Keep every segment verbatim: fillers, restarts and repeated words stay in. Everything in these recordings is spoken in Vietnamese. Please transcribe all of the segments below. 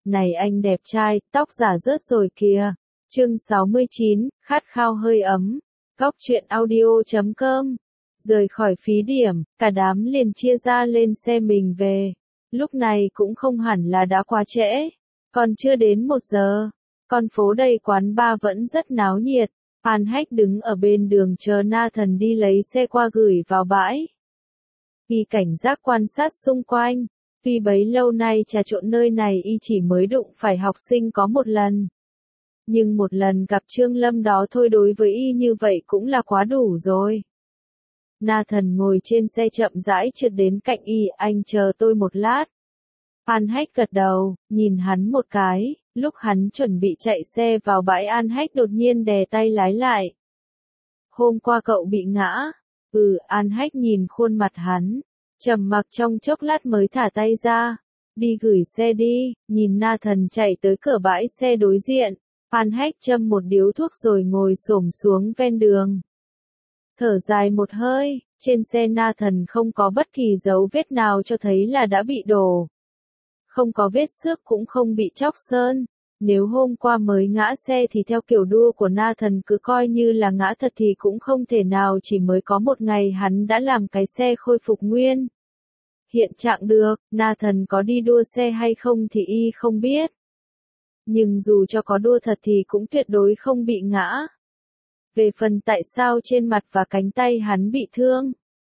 Này anh đẹp trai, tóc giả rớt rồi kìa. Chương sáu mươi chín, khát khao hơi ấm. Góc truyện audio chấm com. Rời khỏi phí điểm, cả đám liền chia ra lên xe mình về. Lúc này cũng không hẳn là đã quá trễ. Còn chưa đến một giờ. Con phố đầy quán bar vẫn rất náo nhiệt. An Hách đứng ở bên đường chờ Nathan đi lấy xe qua gửi vào bãi. Y cảnh giác quan sát xung quanh. Vì bấy lâu nay trà trộn nơi này y chỉ mới đụng phải học sinh có một lần. Nhưng một lần gặp Trương Lâm đó thôi đối với y như vậy cũng là quá đủ rồi. Nathan ngồi trên xe chậm rãi trượt đến cạnh y, anh chờ tôi một lát. An Hách gật đầu, nhìn hắn một cái, lúc hắn chuẩn bị chạy xe vào bãi An Hách đột nhiên đè tay lái lại. Hôm qua cậu bị ngã. Ừ, An Hách nhìn khuôn mặt hắn, trầm mặc trong chốc lát mới thả tay ra. Đi gửi xe đi, nhìn Nathan chạy tới cửa bãi xe đối diện. An Hách châm một điếu thuốc rồi ngồi xổm xuống ven đường. Thở dài một hơi, trên xe Nathan không có bất kỳ dấu vết nào cho thấy là đã bị đổ. Không có vết xước cũng không bị chóc sơn. Nếu hôm qua mới ngã xe thì theo kiểu đua của Nathan cứ coi như là ngã thật thì cũng không thể nào, chỉ mới có một ngày hắn đã làm cái xe khôi phục nguyên. Hiện trạng được, Nathan có đi đua xe hay không thì y không biết. Nhưng dù cho có đua thật thì cũng tuyệt đối không bị ngã. Về phần tại sao trên mặt và cánh tay hắn bị thương,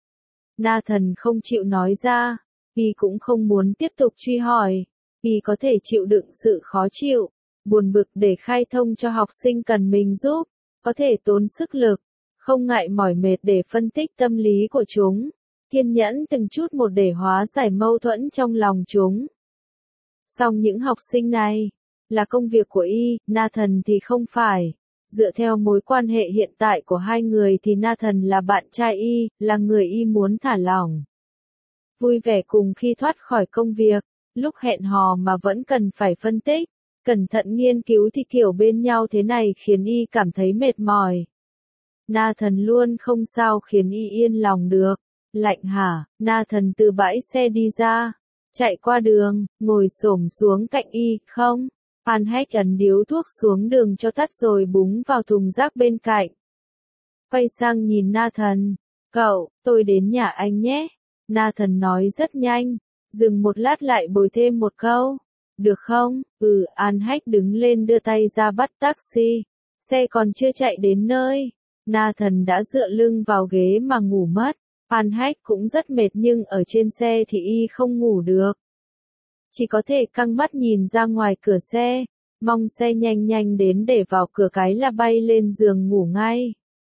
Nathan không chịu nói ra, y cũng không muốn tiếp tục truy hỏi. Y có thể chịu đựng sự khó chịu, buồn bực để khai thông cho học sinh cần mình giúp, có thể tốn sức lực, không ngại mỏi mệt để phân tích tâm lý của chúng, kiên nhẫn từng chút một để hóa giải mâu thuẫn trong lòng chúng. Song những học sinh này là công việc của y, Nathan thì không phải. Dựa theo mối quan hệ hiện tại của hai người thì Nathan là bạn trai y, là người y muốn thả lỏng. Vui vẻ cùng khi thoát khỏi công việc, lúc hẹn hò mà vẫn cần phải phân tích, cẩn thận nghiên cứu thì kiểu bên nhau thế này khiến y cảm thấy mệt mỏi. Nathan luôn không sao khiến y yên lòng được. Lạnh hả? Nathan từ bãi xe đi ra, chạy qua đường, ngồi xổm xuống cạnh y, không? An Hách ấn điếu thuốc xuống đường cho tắt rồi búng vào thùng rác bên cạnh. Quay sang nhìn Nathan, cậu, tôi đến nhà anh nhé. Nathan nói rất nhanh, dừng một lát lại bồi thêm một câu. Được không? Ừ, An Hách đứng lên đưa tay ra bắt taxi. Xe còn chưa chạy đến nơi. Nathan đã dựa lưng vào ghế mà ngủ mất. An Hách cũng rất mệt nhưng ở trên xe thì y không ngủ được. Chỉ có thể căng mắt nhìn ra ngoài cửa xe, mong xe nhanh nhanh đến để vào cửa cái là bay lên giường ngủ ngay.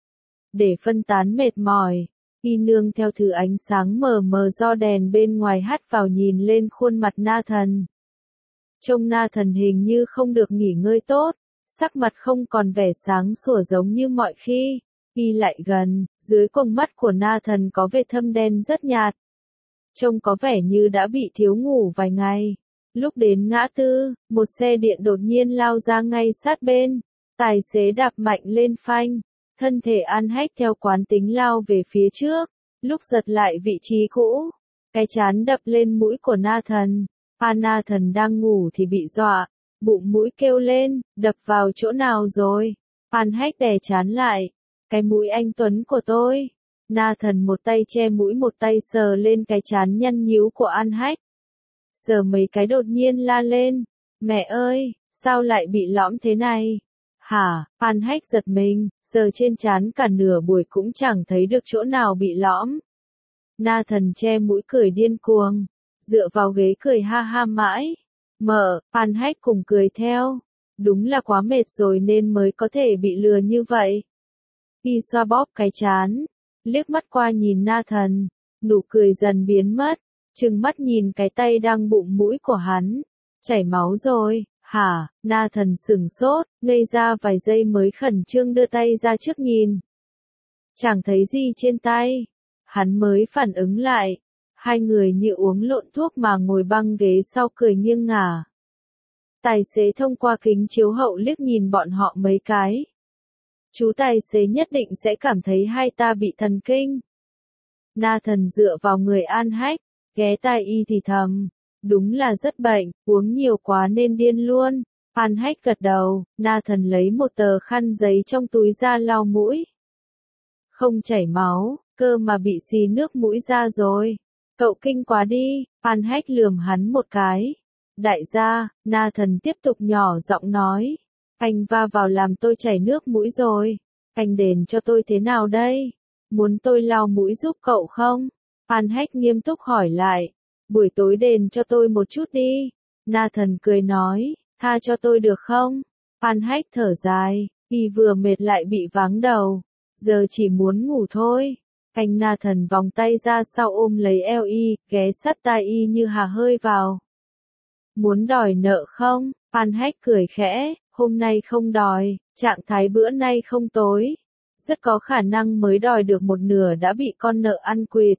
Để phân tán mệt mỏi, y nương theo thứ ánh sáng mờ mờ do đèn bên ngoài hắt vào nhìn lên khuôn mặt Nathan. Trông Nathan hình như không được nghỉ ngơi tốt, sắc mặt không còn vẻ sáng sủa giống như mọi khi. Y lại gần, dưới quầng mắt của Nathan có vệt thâm đen rất nhạt. Trông có vẻ như đã bị thiếu ngủ vài ngày. Lúc đến ngã tư, một xe điện đột nhiên lao ra ngay sát bên. Tài xế đạp mạnh lên phanh. Thân thể An Hách theo quán tính lao về phía trước. Lúc giật lại vị trí cũ, cái trán đập lên mũi của Nathan. À, Nathan đang ngủ thì bị dọa. Bụng mũi kêu lên, đập vào chỗ nào rồi? An Hách đè trán lại. Cái mũi anh Tuấn của tôi. Nathan một tay che mũi một tay sờ lên cái trán nhăn nhíu của An Hách. Sờ mấy cái đột nhiên la lên. Mẹ ơi, sao lại bị lõm thế này? Hả? An Hách giật mình, sờ trên trán cả nửa buổi cũng chẳng thấy được chỗ nào bị lõm. Nathan che mũi cười điên cuồng, dựa vào ghế cười ha ha mãi. Mợ, An Hách cùng cười theo. Đúng là quá mệt rồi nên mới có thể bị lừa như vậy. Y xoa bóp cái trán, liếc mắt qua nhìn Nathan, nụ cười dần biến mất, trừng mắt nhìn cái tay đang bụng mũi của hắn. Chảy máu rồi, hả? Nathan sửng sốt, ngây ra vài giây mới khẩn trương đưa tay ra trước nhìn. Chẳng thấy gì trên tay. Hắn mới phản ứng lại. Hai người như uống lộn thuốc mà ngồi băng ghế sau cười nghiêng ngả. Tài xế thông qua kính chiếu hậu liếc nhìn bọn họ mấy cái. Chú tài xế nhất định sẽ cảm thấy hai ta bị thần kinh. Nathan dựa vào người An Hách, ghé tai y thì thầm. Đúng là rất bệnh, uống nhiều quá nên điên luôn. An Hách gật đầu, Nathan lấy một tờ khăn giấy trong túi ra lau mũi. Không chảy máu, cơ mà bị xì nước mũi ra rồi. Cậu kinh quá đi, An Hách lườm hắn một cái. Đại gia, Nathan tiếp tục nhỏ giọng nói. Anh va vào làm tôi chảy nước mũi rồi. Anh đền cho tôi thế nào đây? Muốn tôi lau mũi giúp cậu không? An Hách nghiêm túc hỏi lại. Buổi tối đền cho tôi một chút đi. Nathan cười nói, tha cho tôi được không? An Hách thở dài, y vừa mệt lại bị váng đầu. Giờ chỉ muốn ngủ thôi. Anh Nathan vòng tay ra sau ôm lấy eo y, ghé sát tai y như hà hơi vào. Muốn đòi nợ không? An Hách cười khẽ, hôm nay không đòi, trạng thái bữa nay không tối. Rất có khả năng mới đòi được một nửa đã bị con nợ ăn quỵt.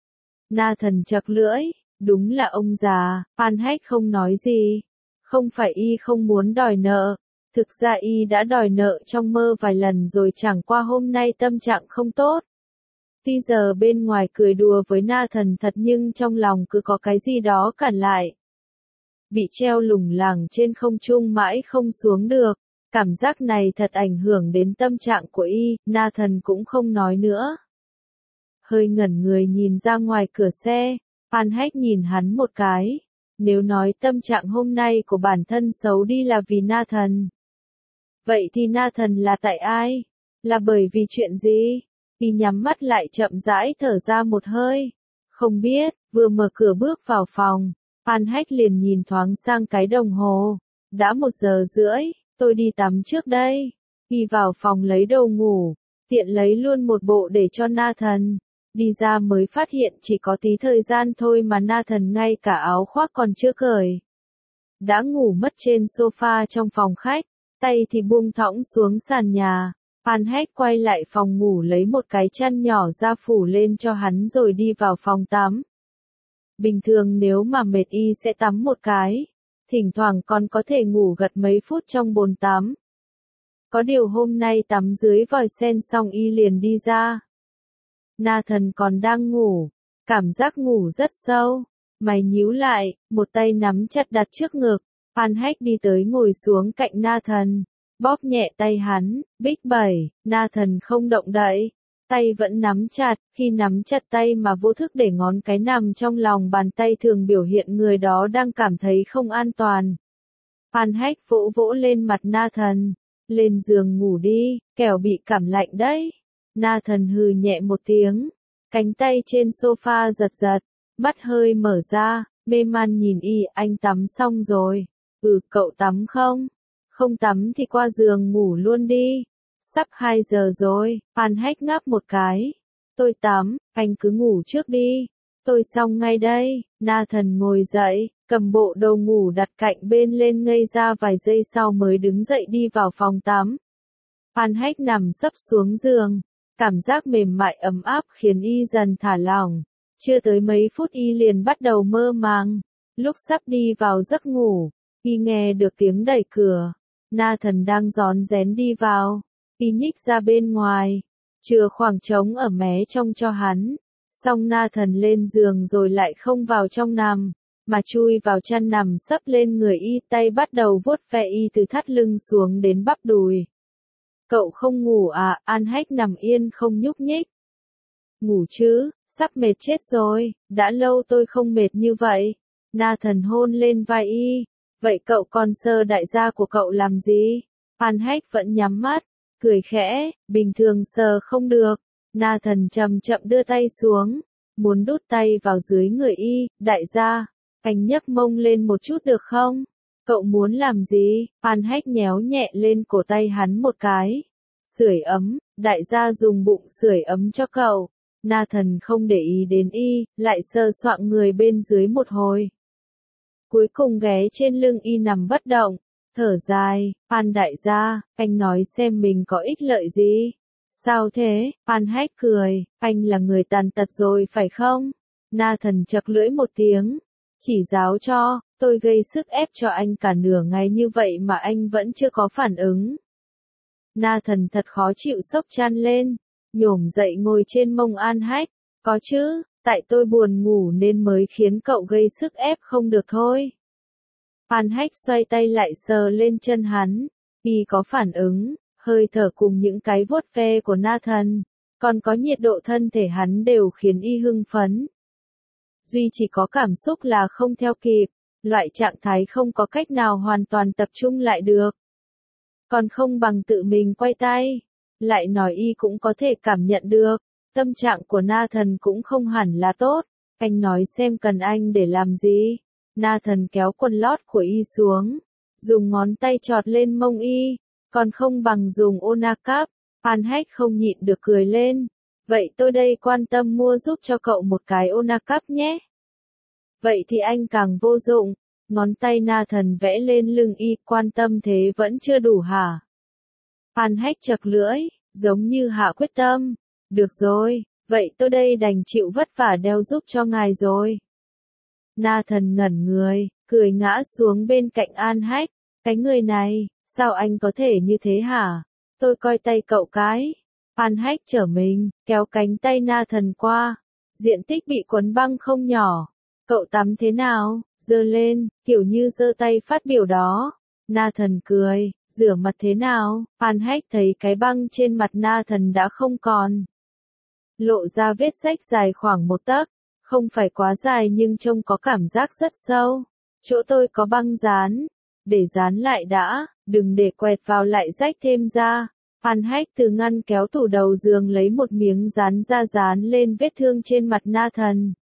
Nathan chật lưỡi, đúng là ông già, An Hách không nói gì. Không phải y không muốn đòi nợ, thực ra y đã đòi nợ trong mơ vài lần rồi, chẳng qua hôm nay tâm trạng không tốt. Tuy giờ bên ngoài cười đùa với Nathan thật nhưng trong lòng cứ có cái gì đó cản lại. Bị treo lủng lẳng trên không trung mãi không xuống được, cảm giác này thật ảnh hưởng đến tâm trạng của y, Nathan cũng không nói nữa. Hơi ngẩn người nhìn ra ngoài cửa xe, An Hách nhìn hắn một cái. Nếu nói tâm trạng hôm nay của bản thân xấu đi là vì Nathan. Vậy thì Nathan là tại ai? Là bởi vì chuyện gì? Y nhắm mắt lại chậm rãi thở ra một hơi. Không biết, vừa mở cửa bước vào phòng, An Hách liền nhìn thoáng sang cái đồng hồ. Đã một giờ rưỡi, tôi đi tắm trước đây. Y vào phòng lấy đồ ngủ, tiện lấy luôn một bộ để cho Nathan. Đi ra mới phát hiện chỉ có tí thời gian thôi mà Nathan ngay cả áo khoác còn chưa cởi. Đã ngủ mất trên sofa trong phòng khách, tay thì buông thõng xuống sàn nhà. An Hách quay lại phòng ngủ lấy một cái chăn nhỏ ra phủ lên cho hắn rồi đi vào phòng tắm. Bình thường nếu mà mệt y sẽ tắm một cái, thỉnh thoảng còn có thể ngủ gật mấy phút trong bồn tắm. Có điều hôm nay tắm dưới vòi sen xong y liền đi ra. Nathan còn đang ngủ, cảm giác ngủ rất sâu, mày nhíu lại, một tay nắm chặt đặt trước ngực. An Hách đi tới ngồi xuống cạnh Nathan, bóp nhẹ tay hắn, bích bảy, Nathan không động đậy, tay vẫn nắm chặt, khi nắm chặt tay mà vô thức để ngón cái nằm trong lòng bàn tay thường biểu hiện người đó đang cảm thấy không an toàn. An Hách vỗ vỗ lên mặt Nathan, lên giường ngủ đi, kẻo bị cảm lạnh đấy. Nathan hừ nhẹ một tiếng, cánh tay trên sofa giật giật, mắt hơi mở ra, mê man nhìn y. Anh tắm xong rồi? Ừ, cậu tắm không? Không tắm thì qua giường ngủ luôn đi. Sắp hai giờ rồi, An Hách ngáp một cái. Tôi tắm, anh cứ ngủ trước đi. Tôi xong ngay đây. Nathan ngồi dậy, cầm bộ đồ ngủ đặt cạnh bên lên ngây ra vài giây sau mới đứng dậy đi vào phòng tắm. An Hách nằm sấp xuống giường. Cảm giác mềm mại ấm áp khiến y dần thả lỏng. Chưa tới mấy phút y liền bắt đầu mơ màng. Lúc sắp đi vào giấc ngủ, y nghe được tiếng đẩy cửa. Nathan đang rón rén đi vào. Y nhích ra bên ngoài, chừa khoảng trống ở mé trong cho hắn. Xong Nathan lên giường rồi lại không vào trong nằm, mà chui vào chăn nằm sấp lên người y, tay bắt đầu vuốt ve y từ thắt lưng xuống đến bắp đùi. Cậu không ngủ à? An Hách nằm yên không nhúc nhích. Ngủ chứ, sắp mệt chết rồi, đã lâu tôi không mệt như vậy. Nathan hôn lên vai y. Vậy cậu còn sờ đại gia của cậu làm gì? An Hách vẫn nhắm mắt, cười khẽ, bình thường sờ không được. Nathan chậm chậm đưa tay xuống, muốn đút tay vào dưới người y. Đại gia, anh nhấc mông lên một chút được không? Cậu muốn làm gì? An Hách nhéo nhẹ lên cổ tay hắn một cái. Sưởi ấm, đại gia dùng bụng sưởi ấm cho cậu. Nathan không để ý đến y, lại sờ soạng người bên dưới một hồi. Cuối cùng ghé trên lưng y nằm bất động, thở dài. An đại gia, anh nói xem mình có ích lợi gì? Sao thế? An Hách cười, anh là người tàn tật rồi phải không? Nathan chật lưỡi một tiếng, chỉ giáo cho, tôi gây sức ép cho anh cả nửa ngày như vậy mà anh vẫn chưa có phản ứng. Nathan thật khó chịu, sốc chăn lên, nhổm dậy ngồi trên mông An Hách. Có chứ, Tại tôi buồn ngủ nên mới khiến cậu gây sức ép không được thôi. Phan Hách xoay tay lại sờ lên chân hắn. Y có phản ứng, hơi thở cùng những cái vuốt ve của Nathan, còn có nhiệt độ thân thể hắn đều khiến Y hưng phấn. Duy chỉ có cảm xúc là không theo kịp, loại trạng thái không có cách nào hoàn toàn tập trung lại được. Còn không bằng tự mình quay tay. Lại nói Y cũng có thể cảm nhận được, tâm trạng của Nathan cũng không hẳn là tốt. Anh nói xem cần anh để làm gì. Nathan kéo quần lót của Y xuống, dùng ngón tay chọt lên mông Y, còn không bằng dùng Onacap. Phan Hách không nhịn được cười lên. Vậy tôi đây quan tâm mua giúp cho cậu một cái Onacap nhé. Vậy thì anh càng vô dụng. Ngón tay Nathan vẽ lên lưng Y, quan tâm thế vẫn chưa đủ hả? Phan Hách chật lưỡi, giống như hạ quyết tâm. Được rồi, vậy tôi đây đành chịu vất vả đeo giúp cho ngài rồi. Nathan ngẩn người, cười ngã xuống bên cạnh An Hách. Cái người này, sao anh có thể như thế hả? Tôi coi tay cậu cái. An Hách trở mình, kéo cánh tay Nathan qua. Diện tích bị quấn băng không nhỏ. Cậu tắm thế nào? Giơ lên, kiểu như giơ tay phát biểu đó. Nathan cười, rửa mặt thế nào? An Hách thấy cái băng trên mặt Nathan đã không còn. Lộ ra vết rách dài khoảng một tấc. Không phải quá dài nhưng trông có cảm giác rất sâu. Chỗ tôi có băng dán. Để dán lại đã, đừng để quẹt vào lại rách thêm ra. Phan Hách từ ngăn kéo tủ đầu giường lấy một miếng dán ra dán lên vết thương trên mặt Nathan.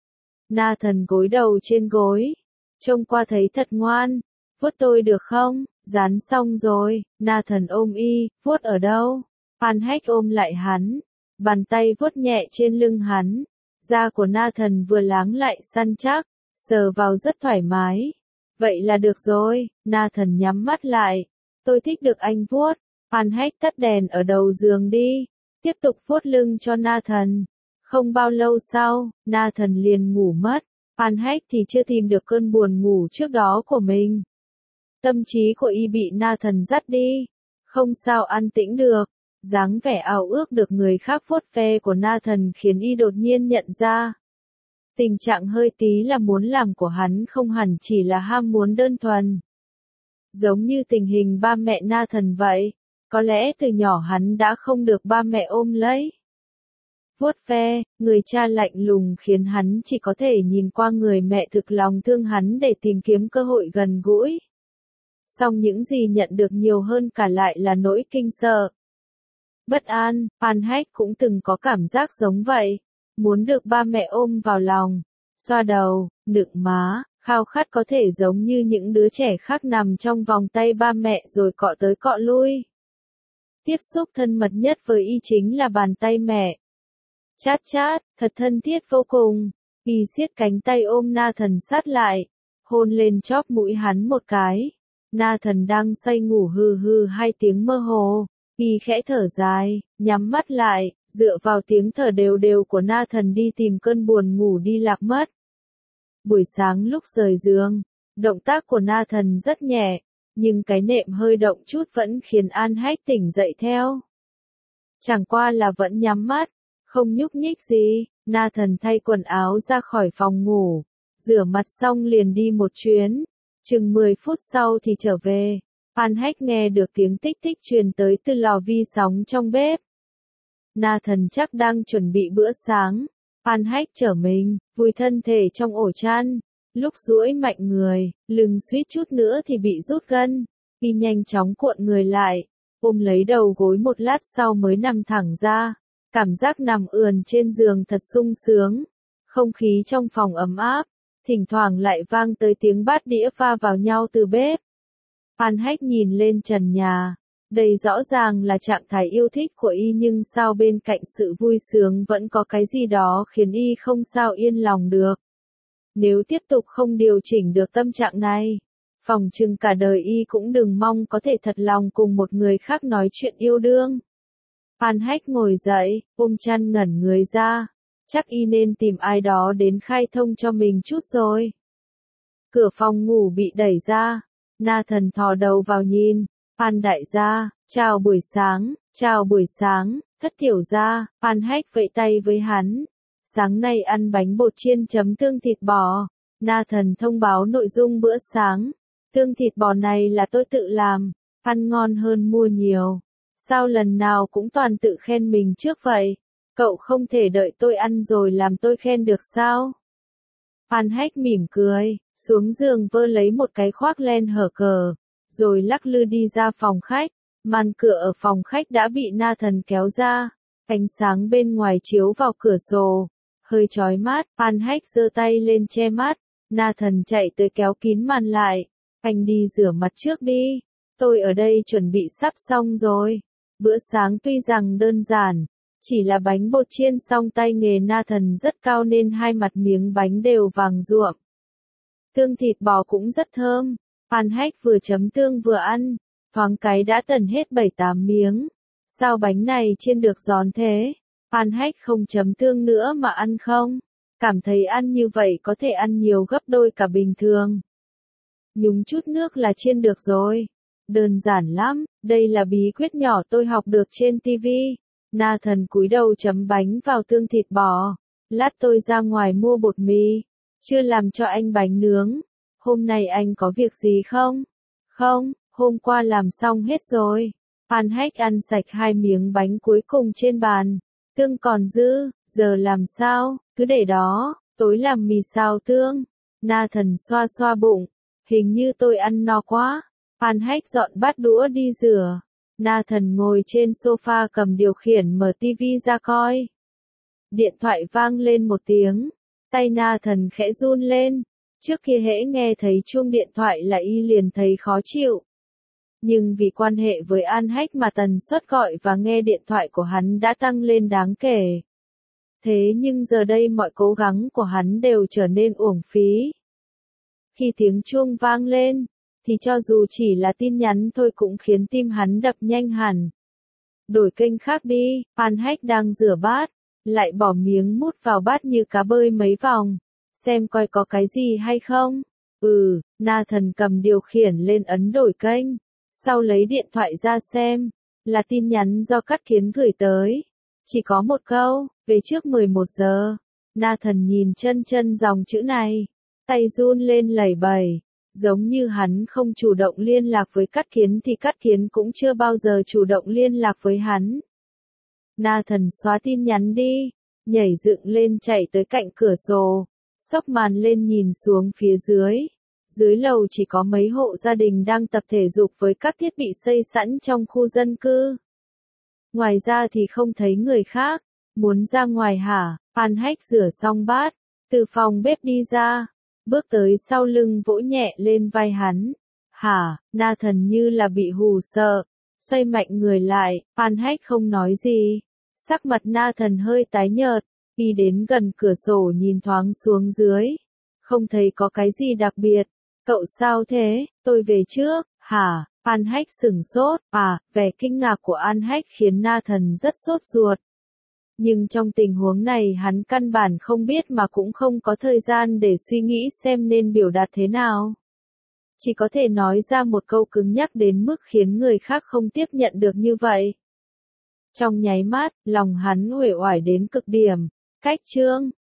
Nathan gối đầu trên gối. Trông qua thấy thật ngoan. Vuốt tôi được không? Dán xong rồi. Nathan ôm Y, vuốt ở đâu? Phan Hách ôm lại hắn. Bàn tay vuốt nhẹ trên lưng hắn. Da của Nathan vừa láng lại săn chắc, sờ vào rất thoải mái. Vậy là được rồi. Nathan nhắm mắt lại. Tôi thích được anh vuốt. Phan Hách tắt đèn ở đầu giường đi. Tiếp tục vuốt lưng cho Nathan. Không bao lâu sau, Nathan liền ngủ mất. Phan Hách thì chưa tìm được cơn buồn ngủ trước đó của mình. Tâm trí của Y bị Nathan dắt đi. Không sao an tĩnh được. Dáng vẻ ao ước được người khác vuốt ve của Nathan khiến Y đột nhiên nhận ra. Tình trạng hơi tí là muốn làm của hắn không hẳn chỉ là ham muốn đơn thuần. Giống như tình hình ba mẹ Nathan vậy. Có lẽ từ nhỏ hắn đã không được ba mẹ ôm lấy. Vuốt ve, người cha lạnh lùng khiến hắn chỉ có thể nhìn qua người mẹ thực lòng thương hắn để tìm kiếm cơ hội gần gũi. Song những gì nhận được nhiều hơn cả lại là nỗi kinh sợ. Bất an, Phan Hách cũng từng có cảm giác giống vậy. Muốn được ba mẹ ôm vào lòng, xoa đầu, nựng má, khao khát có thể giống như những đứa trẻ khác nằm trong vòng tay ba mẹ rồi cọ tới cọ lui. Tiếp xúc thân mật nhất với Y chính là bàn tay mẹ. Chát chát, thật thân thiết vô cùng. Y siết cánh tay ôm Nathan sát lại, hôn lên chóp mũi hắn một cái. Nathan đang say ngủ hừ hừ hai tiếng mơ hồ. Y khẽ thở dài, nhắm mắt lại, dựa vào tiếng thở đều đều của Nathan đi tìm cơn buồn ngủ đi lạc mất. Buổi sáng lúc rời giường, động tác của Nathan rất nhẹ, nhưng cái nệm hơi động chút vẫn khiến An Hách tỉnh dậy theo. Chẳng qua là vẫn nhắm mắt, không nhúc nhích gì. Nathan thay quần áo ra khỏi phòng ngủ, rửa mặt xong liền đi một chuyến, chừng mười phút sau thì trở về. Phan Hách nghe được tiếng tích tích truyền tới từ lò vi sóng trong bếp. Nathan chắc đang chuẩn bị bữa sáng. Phan Hách trở mình, vùi thân thể trong ổ chăn. Lúc duỗi mạnh người, lưng suýt chút nữa thì bị rút gân. Y nhanh chóng cuộn người lại, ôm lấy đầu gối một lát sau mới nằm thẳng ra. Cảm giác nằm ườn trên giường thật sung sướng. Không khí trong phòng ấm áp, thỉnh thoảng lại vang tới tiếng bát đĩa pha vào nhau từ bếp. Phan Hách nhìn lên trần nhà. Đây rõ ràng là trạng thái yêu thích của Y nhưng sao bên cạnh sự vui sướng vẫn có cái gì đó khiến Y không sao yên lòng được. Nếu tiếp tục không điều chỉnh được tâm trạng này, phỏng chừng cả đời Y cũng đừng mong có thể thật lòng cùng một người khác nói chuyện yêu đương. Phan Hách ngồi dậy, ôm chăn ngẩn người ra. Chắc Y nên tìm ai đó đến khai thông cho mình chút rồi. Cửa phòng ngủ bị đẩy ra. Nathan thò đầu vào nhìn. Phan đại gia, chào buổi sáng, chào buổi sáng, Thất tiểu gia. Phan Hách vẫy tay với hắn. Sáng nay ăn bánh bột chiên chấm tương thịt bò. Nathan thông báo nội dung bữa sáng. Tương thịt bò này là tôi tự làm, ăn ngon hơn mua nhiều. Sao lần nào cũng toàn tự khen mình trước vậy? Cậu không thể đợi tôi ăn rồi làm tôi khen được sao? Phan Hách mỉm cười, xuống giường vơ lấy một cái khoác len hở cờ, rồi lắc lư đi ra phòng khách. Màn cửa ở phòng khách đã bị Nathan kéo ra, ánh sáng bên ngoài chiếu vào cửa sổ, hơi chói mắt. Phan Hách giơ tay lên che mắt, Nathan chạy tới kéo kín màn lại. Anh đi rửa mặt trước đi, tôi ở đây chuẩn bị sắp xong rồi. Bữa sáng tuy rằng đơn giản, chỉ là bánh bột chiên song tay nghề Nathan rất cao nên hai mặt miếng bánh đều vàng ruộm. Tương thịt bò cũng rất thơm. Phan Hách vừa chấm tương vừa ăn, thoáng cái đã tần hết bảy tám miếng. Sao bánh này chiên được giòn thế? Phan Hách không chấm tương nữa mà ăn không? Cảm thấy ăn như vậy có thể ăn nhiều gấp đôi cả bình thường. Nhúng chút nước là chiên được rồi. Đơn giản lắm, đây là bí quyết nhỏ tôi học được trên ti vi. Nathan cúi đầu chấm bánh vào tương thịt bò. Lát tôi ra ngoài mua bột mì. Chưa làm cho anh bánh nướng. Hôm nay anh có việc gì không? Không, hôm qua làm xong hết rồi. Phan Hách ăn sạch hai miếng bánh cuối cùng trên bàn. Tương còn dư, giờ làm sao? Cứ để đó, tối làm mì xào tương. Nathan xoa xoa bụng. Hình như tôi ăn no quá. Phan Hách dọn bát đũa đi rửa. Nathan ngồi trên sofa cầm điều khiển mở ti vi ra coi. Điện thoại vang lên một tiếng. Tay Nathan khẽ run lên. Trước kia hễ nghe thấy chuông điện thoại là y liền thấy khó chịu. Nhưng vì quan hệ với An Hách mà tần suất gọi và nghe điện thoại của hắn đã tăng lên đáng kể. Thế nhưng giờ đây mọi cố gắng của hắn đều trở nên uổng phí. Khi tiếng chuông vang lên, thì cho dù chỉ là tin nhắn thôi cũng khiến tim hắn đập nhanh hẳn. Đổi kênh khác đi, Phan Hách đang rửa bát, lại bỏ miếng mút vào bát như cá bơi mấy vòng, xem coi có cái gì hay không. Ừ, Nathan cầm điều khiển lên ấn đổi kênh, sau lấy điện thoại ra xem, là tin nhắn do Cát Kiến gửi tới. Chỉ có một câu, về trước mười một giờ. Nathan nhìn chân chân dòng chữ này, tay run lên lẩy bẩy. Giống như hắn không chủ động liên lạc với Cát Kiến thì Cát Kiến cũng chưa bao giờ chủ động liên lạc với hắn. Nathan xóa tin nhắn đi, nhảy dựng lên chạy tới cạnh cửa sổ, xốc màn lên nhìn xuống phía dưới. Dưới lầu chỉ có mấy hộ gia đình đang tập thể dục với các thiết bị xây sẵn trong khu dân cư. Ngoài ra thì không thấy người khác. Muốn ra ngoài hả? Phan Hách rửa xong bát, từ phòng bếp đi ra. Bước tới sau lưng vỗ nhẹ lên vai hắn. Hả? Nathan như là bị hù sợ. Xoay mạnh người lại, Phan Hách không nói gì. Sắc mặt Nathan hơi tái nhợt. Đi đến gần cửa sổ nhìn thoáng xuống dưới. Không thấy có cái gì đặc biệt. Cậu sao thế? Tôi về trước. Hả? Phan Hách sửng sốt. À, vẻ kinh ngạc của An Hách khiến Nathan rất sốt ruột. Nhưng trong tình huống này hắn căn bản không biết mà cũng không có thời gian để suy nghĩ xem nên biểu đạt thế nào. Chỉ có thể nói ra một câu cứng nhắc đến mức khiến người khác không tiếp nhận được như vậy. Trong nháy mắt, lòng hắn uể oải đến cực điểm. Cách chương